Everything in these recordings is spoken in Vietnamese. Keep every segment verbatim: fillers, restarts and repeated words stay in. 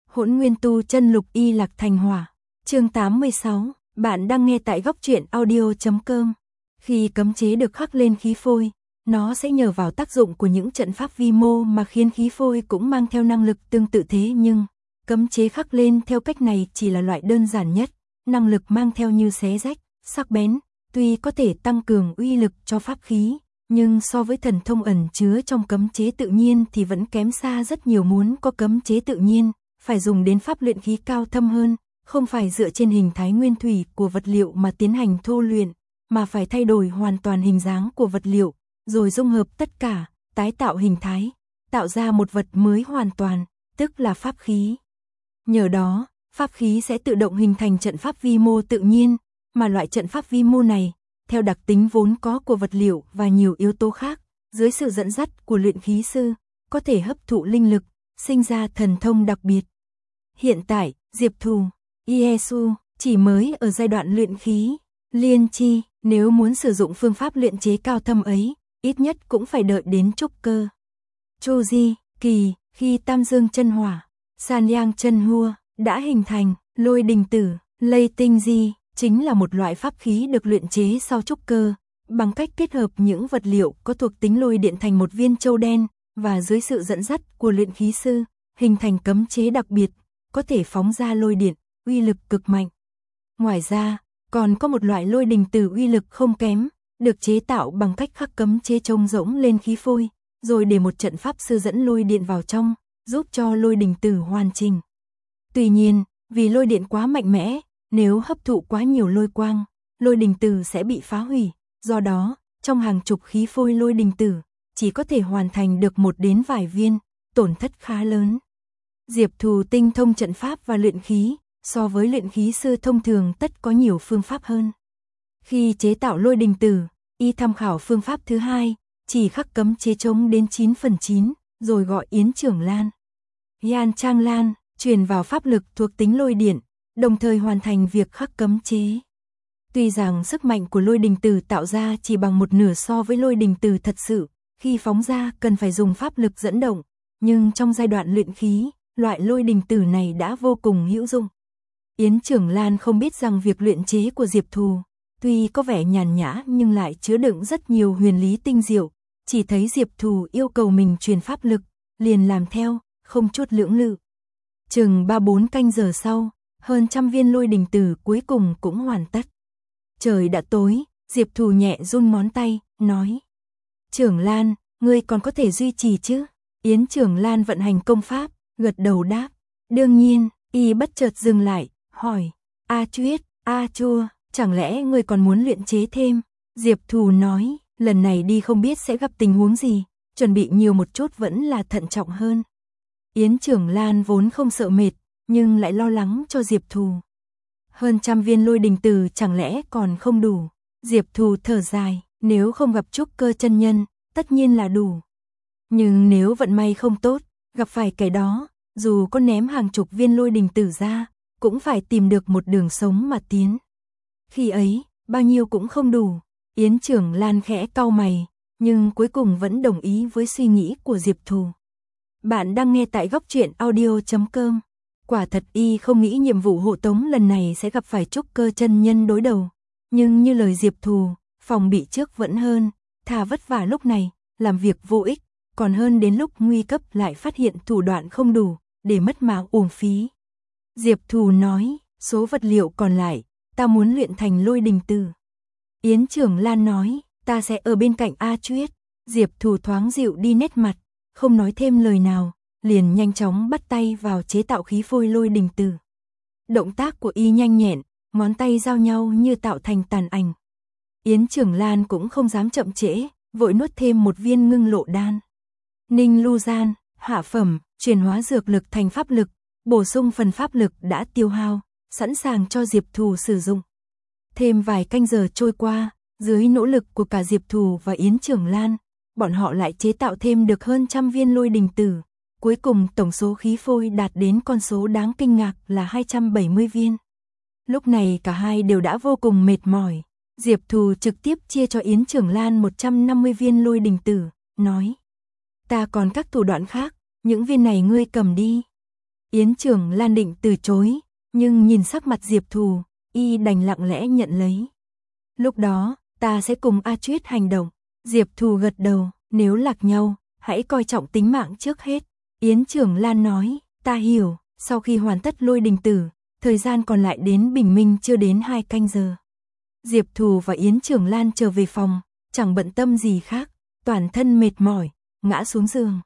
Hỗn Nguyên Tu Chân Lục Y Lạc Thành Hỏa. Chương tám mươi sáu, bạn đang nghe tại góc truyện audio chấm com. Khi cấm chế được khắc lên khí phôi, nó sẽ nhờ vào tác dụng của những trận pháp vi mô mà khiến khí phôi cũng mang theo năng lực tương tự, thế nhưng cấm chế khắc lên theo cách này chỉ là loại đơn giản nhất, năng lực mang theo như xé rách, sắc bén, tuy có thể tăng cường uy lực cho pháp khí, nhưng so với thần thông ẩn chứa trong cấm chế tự nhiên thì vẫn kém xa rất nhiều. Muốn có cấm chế tự nhiên, phải dùng đến pháp luyện khí cao thâm hơn, không phải dựa trên hình thái nguyên thủy của vật liệu mà tiến hành thô luyện, mà phải thay đổi hoàn toàn hình dáng của vật liệu, rồi dung hợp tất cả, tái tạo hình thái, tạo ra một vật mới hoàn toàn, tức là pháp khí. Nhờ đó, pháp khí sẽ tự động hình thành trận pháp vi mô tự nhiên, mà loại trận pháp vi mô này, theo đặc tính vốn có của vật liệu và nhiều yếu tố khác, dưới sự dẫn dắt của luyện khí sư, có thể hấp thụ linh lực, sinh ra thần thông đặc biệt. Hiện tại, Diệp Thù, Iesu chỉ mới ở giai đoạn luyện khí, liên chi, nếu muốn sử dụng phương pháp luyện chế cao thâm ấy, ít nhất cũng phải đợi đến trúc cơ. Chu Di, kỳ, khi Tam Dương chân hỏa, San Yang chân hua, đã hình thành, Lôi đình tử, Lây tinh di, chính là một loại pháp khí được luyện chế sau trúc cơ, bằng cách kết hợp những vật liệu có thuộc tính lôi điện thành một viên châu đen, và dưới sự dẫn dắt của luyện khí sư, hình thành cấm chế đặc biệt, có thể phóng ra lôi điện, uy lực cực mạnh. Ngoài ra, còn có một loại lôi đình tử uy lực không kém, được chế tạo bằng cách khắc cấm chế trông rỗng lên khí phôi, rồi để một trận pháp sư dẫn lôi điện vào trong, giúp cho lôi đình tử hoàn chỉnh. Tuy nhiên, vì lôi điện quá mạnh mẽ, nếu hấp thụ quá nhiều lôi quang, lôi đình tử sẽ bị phá hủy, do đó, trong hàng chục khí phôi lôi đình tử, chỉ có thể hoàn thành được một đến vài viên, tổn thất khá lớn. Diệp Thù tinh thông trận pháp và luyện khí, so với luyện khí sư thông thường tất có nhiều phương pháp hơn. Khi chế tạo lôi đình tử, y tham khảo phương pháp thứ hai, chỉ khắc cấm chế trống đến chín phần chín, rồi gọi Yến Trưởng Lan, Yan Trang Lan, truyền vào pháp lực thuộc tính lôi điện, đồng thời hoàn thành việc khắc cấm chế. Tuy rằng sức mạnh của lôi đình tử tạo ra chỉ bằng một nửa so với lôi đình tử thật sự, khi phóng ra cần phải dùng pháp lực dẫn động, nhưng trong giai đoạn luyện khí, loại lôi đình tử này đã vô cùng hữu dụng. Yến Trưởng Lan không biết rằng việc luyện chế của Diệp Thù, tuy có vẻ nhàn nhã nhưng lại chứa đựng rất nhiều huyền lý tinh diệu, chỉ thấy Diệp Thù yêu cầu mình truyền pháp lực, liền làm theo, không chút lưỡng lự. Chừng ba bốn canh giờ sau, hơn trăm viên lôi đình tử cuối cùng cũng hoàn tất. Trời đã tối, Diệp Thù nhẹ run ngón tay, nói: Trưởng Lan, ngươi còn có thể duy trì chứ? Yến Trưởng Lan vận hành công pháp, gật đầu đáp: đương nhiên. Y bất chợt dừng lại, hỏi: A Chuyết, A Chua, chẳng lẽ ngươi còn muốn luyện chế thêm? Diệp Thù nói: lần này đi không biết sẽ gặp tình huống gì, chuẩn bị nhiều một chút vẫn là thận trọng hơn. Yến Trưởng Lan vốn không sợ mệt, nhưng lại lo lắng cho Diệp Thù. Hơn trăm viên lôi đình tử chẳng lẽ còn không đủ? Diệp Thù thở dài: nếu không gặp trúc cơ chân nhân, tất nhiên là đủ. Nhưng nếu vận may không tốt, gặp phải cái đó, dù có ném hàng chục viên lôi đình tử ra, cũng phải tìm được một đường sống mà tiến. Khi ấy, bao nhiêu cũng không đủ. Yến Trưởng Lan khẽ cau mày, nhưng cuối cùng vẫn đồng ý với suy nghĩ của Diệp Thù. Bạn đang nghe tại góc truyện audio chấm com. Quả thật y không nghĩ nhiệm vụ hộ tống lần này sẽ gặp phải trúc cơ chân nhân đối đầu. Nhưng như lời Diệp Thù, phòng bị trước vẫn hơn, thà vất vả lúc này, làm việc vô ích, còn hơn đến lúc nguy cấp lại phát hiện thủ đoạn không đủ, để mất mạng uổng phí. Diệp Thù nói: số vật liệu còn lại, ta muốn luyện thành lôi đình tử. Yến Trưởng Lan nói: ta sẽ ở bên cạnh A Chuyết. Diệp Thù thoáng dịu đi nét mặt, không nói thêm lời nào, liền nhanh chóng bắt tay vào chế tạo khí phôi lôi đình tử. Động tác của y nhanh nhẹn, ngón tay giao nhau như tạo thành tàn ảnh. Yến Trưởng Lan cũng không dám chậm trễ, vội nuốt thêm một viên ngưng lộ đan. Ninh lưu gian, hạ phẩm, chuyển hóa dược lực thành pháp lực, bổ sung phần pháp lực đã tiêu hao, sẵn sàng cho Diệp Thù sử dụng. Thêm vài canh giờ trôi qua, dưới nỗ lực của cả Diệp Thù và Yến Trưởng Lan, bọn họ lại chế tạo thêm được hơn trăm viên lôi đình tử. Cuối cùng tổng số khí phôi đạt đến con số đáng kinh ngạc là hai trăm bảy mươi viên. Lúc này cả hai đều đã vô cùng mệt mỏi. Diệp Thù trực tiếp chia cho Yến Trưởng Lan một trăm năm mươi viên lôi đình tử, nói: ta còn các thủ đoạn khác, những viên này ngươi cầm đi. Yến Trưởng Lan định từ chối, nhưng nhìn sắc mặt Diệp Thù, y đành lặng lẽ nhận lấy. Lúc đó, ta sẽ cùng A Chuyết hành động. Diệp Thù gật đầu, nếu lạc nhau, hãy coi trọng tính mạng trước hết. Yến Trưởng Lan nói, ta hiểu, sau khi hoàn tất lôi đình tử, thời gian còn lại đến bình minh chưa đến hai canh giờ. Diệp Thù và Yến Trưởng Lan trở về phòng, chẳng bận tâm gì khác, toàn thân mệt mỏi, ngã xuống giường.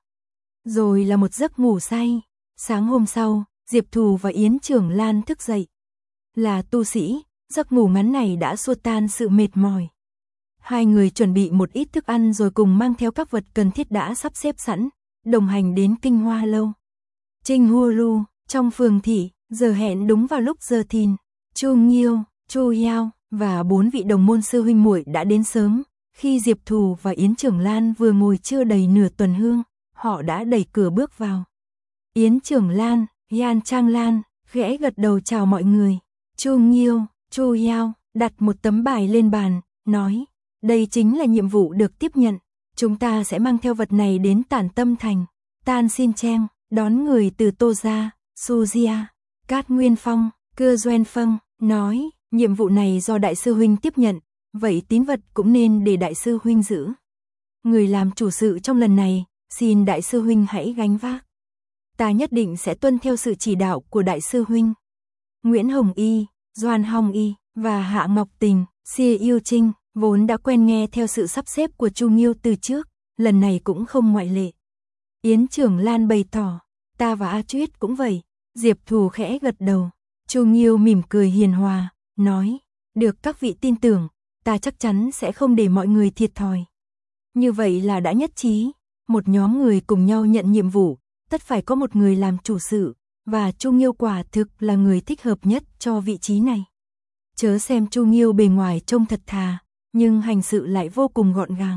Rồi là một giấc ngủ say. Sáng hôm sau, Diệp Thù và Yến Trưởng Lan thức dậy. Là tu sĩ, giấc ngủ ngắn này đã xua tan sự mệt mỏi. Hai người chuẩn bị một ít thức ăn rồi cùng mang theo các vật cần thiết đã sắp xếp sẵn, đồng hành đến Kinh Hoa Lâu. Trinh Hua Lu, trong phường thị, giờ hẹn đúng vào lúc giờ thìn. Chu Nghiêu, Chu Yao và bốn vị đồng môn sư huynh muội đã đến sớm. Khi Diệp Thù và Yến Trưởng Lan vừa ngồi chưa đầy nửa tuần hương, họ đã đẩy cửa bước vào. Yến Trưởng Lan, Yan Trang Lan, khẽ gật đầu chào mọi người. Chu Nghiêu, Chu Yao, đặt một tấm bài lên bàn, nói, đây chính là nhiệm vụ được tiếp nhận. Chúng ta sẽ mang theo vật này đến Tản Tâm Thành. Tan Xin Cheng, đón người từ Tô Gia, Su Gia, Cát Nguyên Phong, Cơ Doen Phân, nói, nhiệm vụ này do Đại sư Huynh tiếp nhận, vậy tín vật cũng nên để Đại sư Huynh giữ. Người làm chủ sự trong lần này, xin Đại sư Huynh hãy gánh vác. Ta nhất định sẽ tuân theo sự chỉ đạo của Đại sư Huynh. Nguyễn Hồng Y, Doan Hong Y và Hạ Ngọc Tình, Xie Yêu Trinh vốn đã quen nghe theo sự sắp xếp của Chu Nghiêu từ trước, lần này cũng không ngoại lệ. Yến Trưởng Lan bày tỏ, ta và A Chuyết cũng vậy. Diệp Thù khẽ gật đầu. Chu Nghiêu mỉm cười hiền hòa, nói, được các vị tin tưởng, ta chắc chắn sẽ không để mọi người thiệt thòi. Như vậy là đã nhất trí, một nhóm người cùng nhau nhận nhiệm vụ, tất phải có một người làm chủ sự, và Chu Nghiêu quả thực là người thích hợp nhất cho vị trí này. Chớ xem Chu Nghiêu bề ngoài trông thật thà, nhưng hành sự lại vô cùng gọn gàng.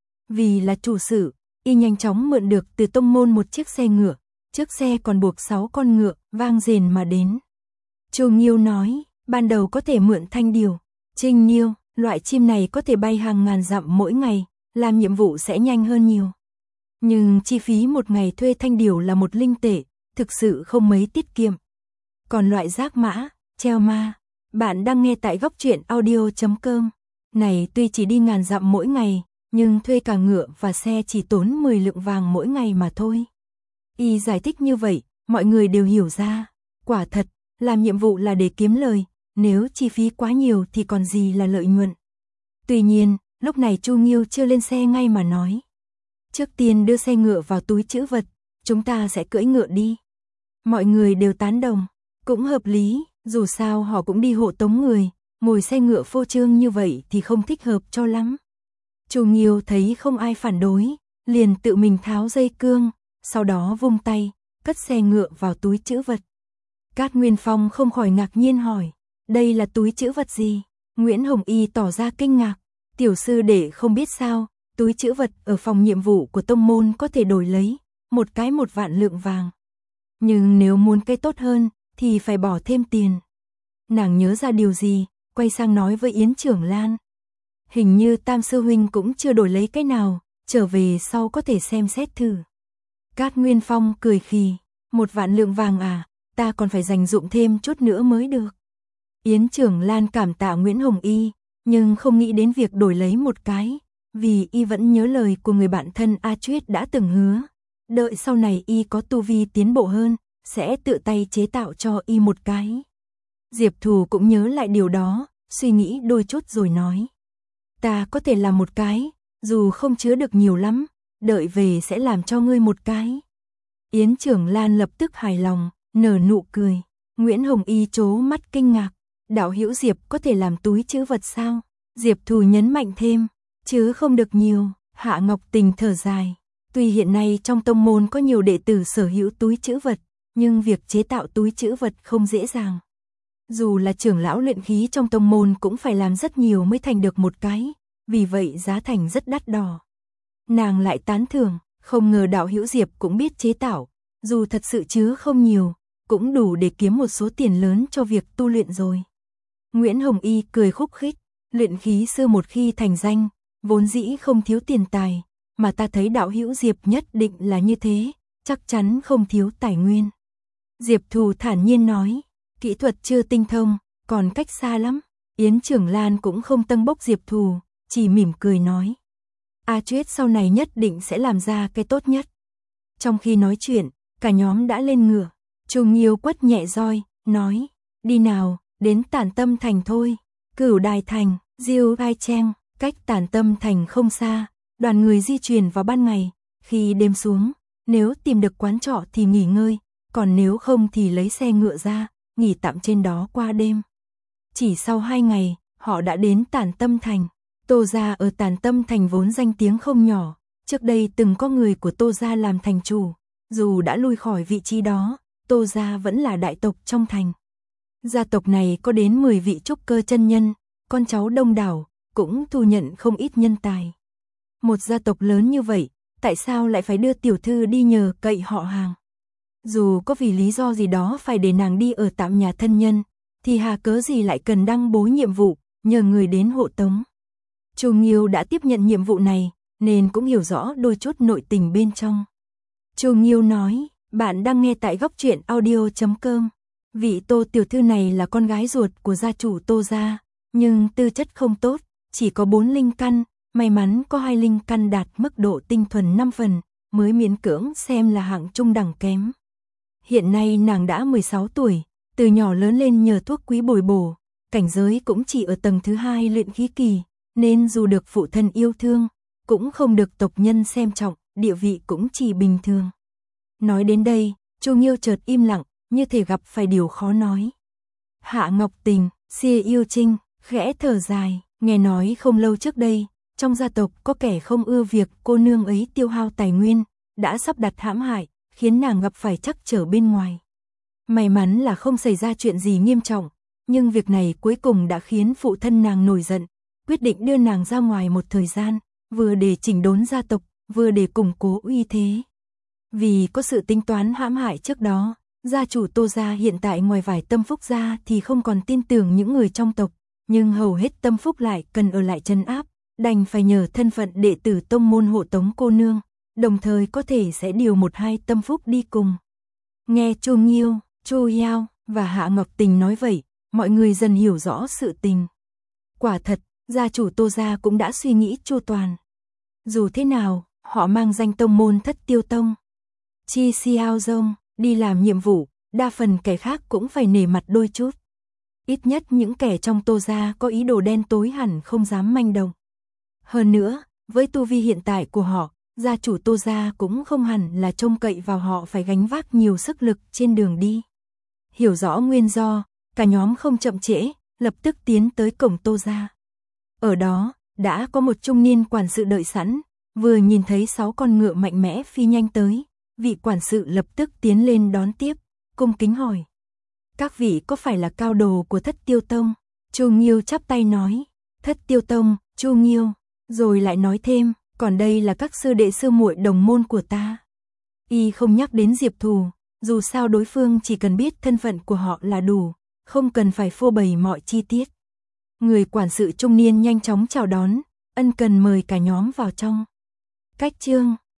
Vì là chủ sự, y nhanh chóng mượn được từ tông môn một chiếc xe ngựa, trước xe còn buộc sáu con ngựa, vang rền mà đến. Chu Nghiêu nói, ban đầu có thể mượn thanh điều, trinh nghiêu, loại chim này có thể bay hàng ngàn dặm mỗi ngày, làm nhiệm vụ sẽ nhanh hơn nhiều. Nhưng chi phí một ngày thuê thanh điều là một linh tệ, thực sự không mấy tiết kiệm. Còn loại giác mã, treo ma, bạn đang nghe tại góc truyện audio chấm com. Này tuy chỉ đi ngàn dặm mỗi ngày, nhưng thuê cả ngựa và xe chỉ tốn mười lượng vàng mỗi ngày mà thôi. Y giải thích như vậy, mọi người đều hiểu ra. Quả thật, làm nhiệm vụ là để kiếm lời, nếu chi phí quá nhiều thì còn gì là lợi nhuận. Tuy nhiên, lúc này Chu Nghiêu chưa lên xe ngay mà nói. Trước tiên đưa xe ngựa vào túi trữ vật, chúng ta sẽ cưỡi ngựa đi. Mọi người đều tán đồng, cũng hợp lý, dù sao họ cũng đi hộ tống người, ngồi xe ngựa phô trương như vậy thì không thích hợp cho lắm. Chu Nghiêu thấy không ai phản đối, liền tự mình tháo dây cương, sau đó vung tay, cất xe ngựa vào túi trữ vật. Cát Nguyên Phong không khỏi ngạc nhiên hỏi, đây là túi trữ vật gì? Nguyễn Hồng Y tỏ ra kinh ngạc, tiểu sư đệ không biết sao, túi trữ vật ở phòng nhiệm vụ của tông môn có thể đổi lấy, một cái một vạn lượng vàng. Nhưng nếu muốn cái tốt hơn, thì phải bỏ thêm tiền. Nàng nhớ ra điều gì, quay sang nói với Yến Trưởng Lan. Hình như Tam sư huynh cũng chưa đổi lấy cái nào, trở về sau có thể xem xét thử. Cát Nguyên Phong cười khì, một vạn lượng vàng à, ta còn phải dành dụm thêm chút nữa mới được. Yến Trưởng Lan cảm tạ Nguyễn Hồng Y, nhưng không nghĩ đến việc đổi lấy một cái, vì y vẫn nhớ lời của người bạn thân A Chuyết đã từng hứa. Đợi sau này y có tu vi tiến bộ hơn, sẽ tự tay chế tạo cho y một cái. Diệp Thù cũng nhớ lại điều đó, suy nghĩ đôi chút rồi nói. Ta có thể làm một cái, dù không chứa được nhiều lắm, đợi về sẽ làm cho ngươi một cái. Yến Trưởng Lan lập tức hài lòng, nở nụ cười. Nguyễn Hồng Y trố mắt kinh ngạc, đạo hữu Diệp có thể làm túi trữ vật sao? Diệp Thù nhấn mạnh thêm, chứ không được nhiều. Hạ Ngọc Tình thở dài, tuy hiện nay trong tông môn có nhiều đệ tử sở hữu túi trữ vật, nhưng việc chế tạo túi trữ vật không dễ dàng. Dù là trưởng lão luyện khí trong tông môn cũng phải làm rất nhiều mới thành được một cái, vì vậy giá thành rất đắt đỏ. Nàng lại tán thưởng, không ngờ đạo hữu Diệp cũng biết chế tạo, dù thật sự chứa không nhiều, cũng đủ để kiếm một số tiền lớn cho việc tu luyện rồi. Nguyễn Hồng Y cười khúc khích, luyện khí sư một khi thành danh, vốn dĩ không thiếu tiền tài, mà ta thấy đạo hữu Diệp nhất định là như thế, chắc chắn không thiếu tài nguyên. Diệp Thù thản nhiên nói, kỹ thuật chưa tinh thông, còn cách xa lắm. Yến Trưởng Lan cũng không tâng bốc Diệp Thù, chỉ mỉm cười nói. A Chuyết sau này nhất định sẽ làm ra cái tốt nhất. Trong khi nói chuyện, cả nhóm đã lên ngựa. Chu Nghiêu quất nhẹ roi, nói, đi nào, đến Tản Tâm Thành thôi. Cửu Đài Thành, Diêu Gai Cheng, cách Tản Tâm Thành không xa, đoàn người di chuyển vào ban ngày. Khi đêm xuống, nếu tìm được quán trọ thì nghỉ ngơi, còn nếu không thì lấy xe ngựa ra, nghỉ tạm trên đó qua đêm. Chỉ sau hai ngày, họ đã đến Tản Tâm Thành. Tô gia ở Tản Tâm Thành vốn danh tiếng không nhỏ, trước đây từng có người của Tô gia làm thành chủ, dù đã lui khỏi vị trí đó, Tô gia vẫn là đại tộc trong thành. Gia tộc này có đến mười vị trúc cơ chân nhân, con cháu đông đảo, cũng thu nhận không ít nhân tài. Một gia tộc lớn như vậy, tại sao lại phải đưa tiểu thư đi nhờ cậy họ hàng? Dù có vì lý do gì đó phải để nàng đi ở tạm nhà thân nhân, thì hà cớ gì lại cần đăng bố nhiệm vụ, nhờ người đến hộ tống. Chu Nghiêu đã tiếp nhận nhiệm vụ này, nên cũng hiểu rõ đôi chút nội tình bên trong. Chu Nghiêu nói, bạn đang nghe tại góc truyện audio chấm com. Vị Tô tiểu thư này là con gái ruột của gia chủ Tô gia, nhưng tư chất không tốt, chỉ có bốn linh căn, may mắn có hai linh căn đạt mức độ tinh thuần năm phần, mới miễn cưỡng xem là hạng trung đẳng kém. Hiện nay nàng đã mười sáu tuổi, từ nhỏ lớn lên nhờ thuốc quý bồi bổ, cảnh giới cũng chỉ ở tầng thứ hai luyện khí kỳ, nên dù được phụ thân yêu thương, cũng không được tộc nhân xem trọng, địa vị cũng chỉ bình thường. Nói đến đây, Chu Nghiêu chợt im lặng, như thể gặp phải điều khó nói. Hạ Ngọc Tình, Xia Yêu Trinh, khẽ thở dài, nghe nói không lâu trước đây, trong gia tộc có kẻ không ưa việc cô nương ấy tiêu hao tài nguyên, đã sắp đặt hãm hại, khiến nàng gặp phải trắc trở bên ngoài. May mắn là không xảy ra chuyện gì nghiêm trọng, nhưng việc này cuối cùng đã khiến phụ thân nàng nổi giận, quyết định đưa nàng ra ngoài một thời gian, vừa để chỉnh đốn gia tộc, vừa để củng cố uy thế. Vì có sự tính toán hãm hại trước đó, gia chủ Tô gia hiện tại ngoài vài tâm phúc gia thì không còn tin tưởng những người trong tộc, nhưng hầu hết tâm phúc lại cần ở lại trấn áp, đành phải nhờ thân phận đệ tử tông môn hộ tống cô nương, đồng thời có thể sẽ điều một hai tâm phúc đi cùng. Nghe Chu Nghiêu, Chu Yao và Hạ Ngọc Tình nói vậy, mọi người dần hiểu rõ sự tình. Quả thật, gia chủ Tô gia cũng đã suy nghĩ chu toàn. Dù thế nào, họ mang danh tông môn Thất Tiêu Tông. Chi Xiao Dông đi làm nhiệm vụ, đa phần kẻ khác cũng phải nể mặt đôi chút. Ít nhất những kẻ trong Tô gia có ý đồ đen tối hẳn không dám manh động. Hơn nữa, với tu vi hiện tại của họ, gia chủ Tô gia cũng không hẳn là trông cậy vào họ phải gánh vác nhiều sức lực trên đường đi. Hiểu rõ nguyên do, cả nhóm không chậm trễ, lập tức tiến tới cổng Tô gia. Ở đó, đã có một trung niên quản sự đợi sẵn, vừa nhìn thấy sáu con ngựa mạnh mẽ phi nhanh tới, vị quản sự lập tức tiến lên đón tiếp, cung kính hỏi. Các vị có phải là cao đồ của Thất Tiêu Tông? Chu Nghiêu chắp tay nói, Thất Tiêu Tông, Chu Nghiêu, rồi lại nói thêm, còn đây là các sư đệ sư muội đồng môn của ta. Y không nhắc đến Diệp Thù, dù sao đối phương chỉ cần biết thân phận của họ là đủ, không cần phải phô bày mọi chi tiết. Người quản sự trung niên nhanh chóng chào đón, ân cần mời cả nhóm vào trong. Cách chương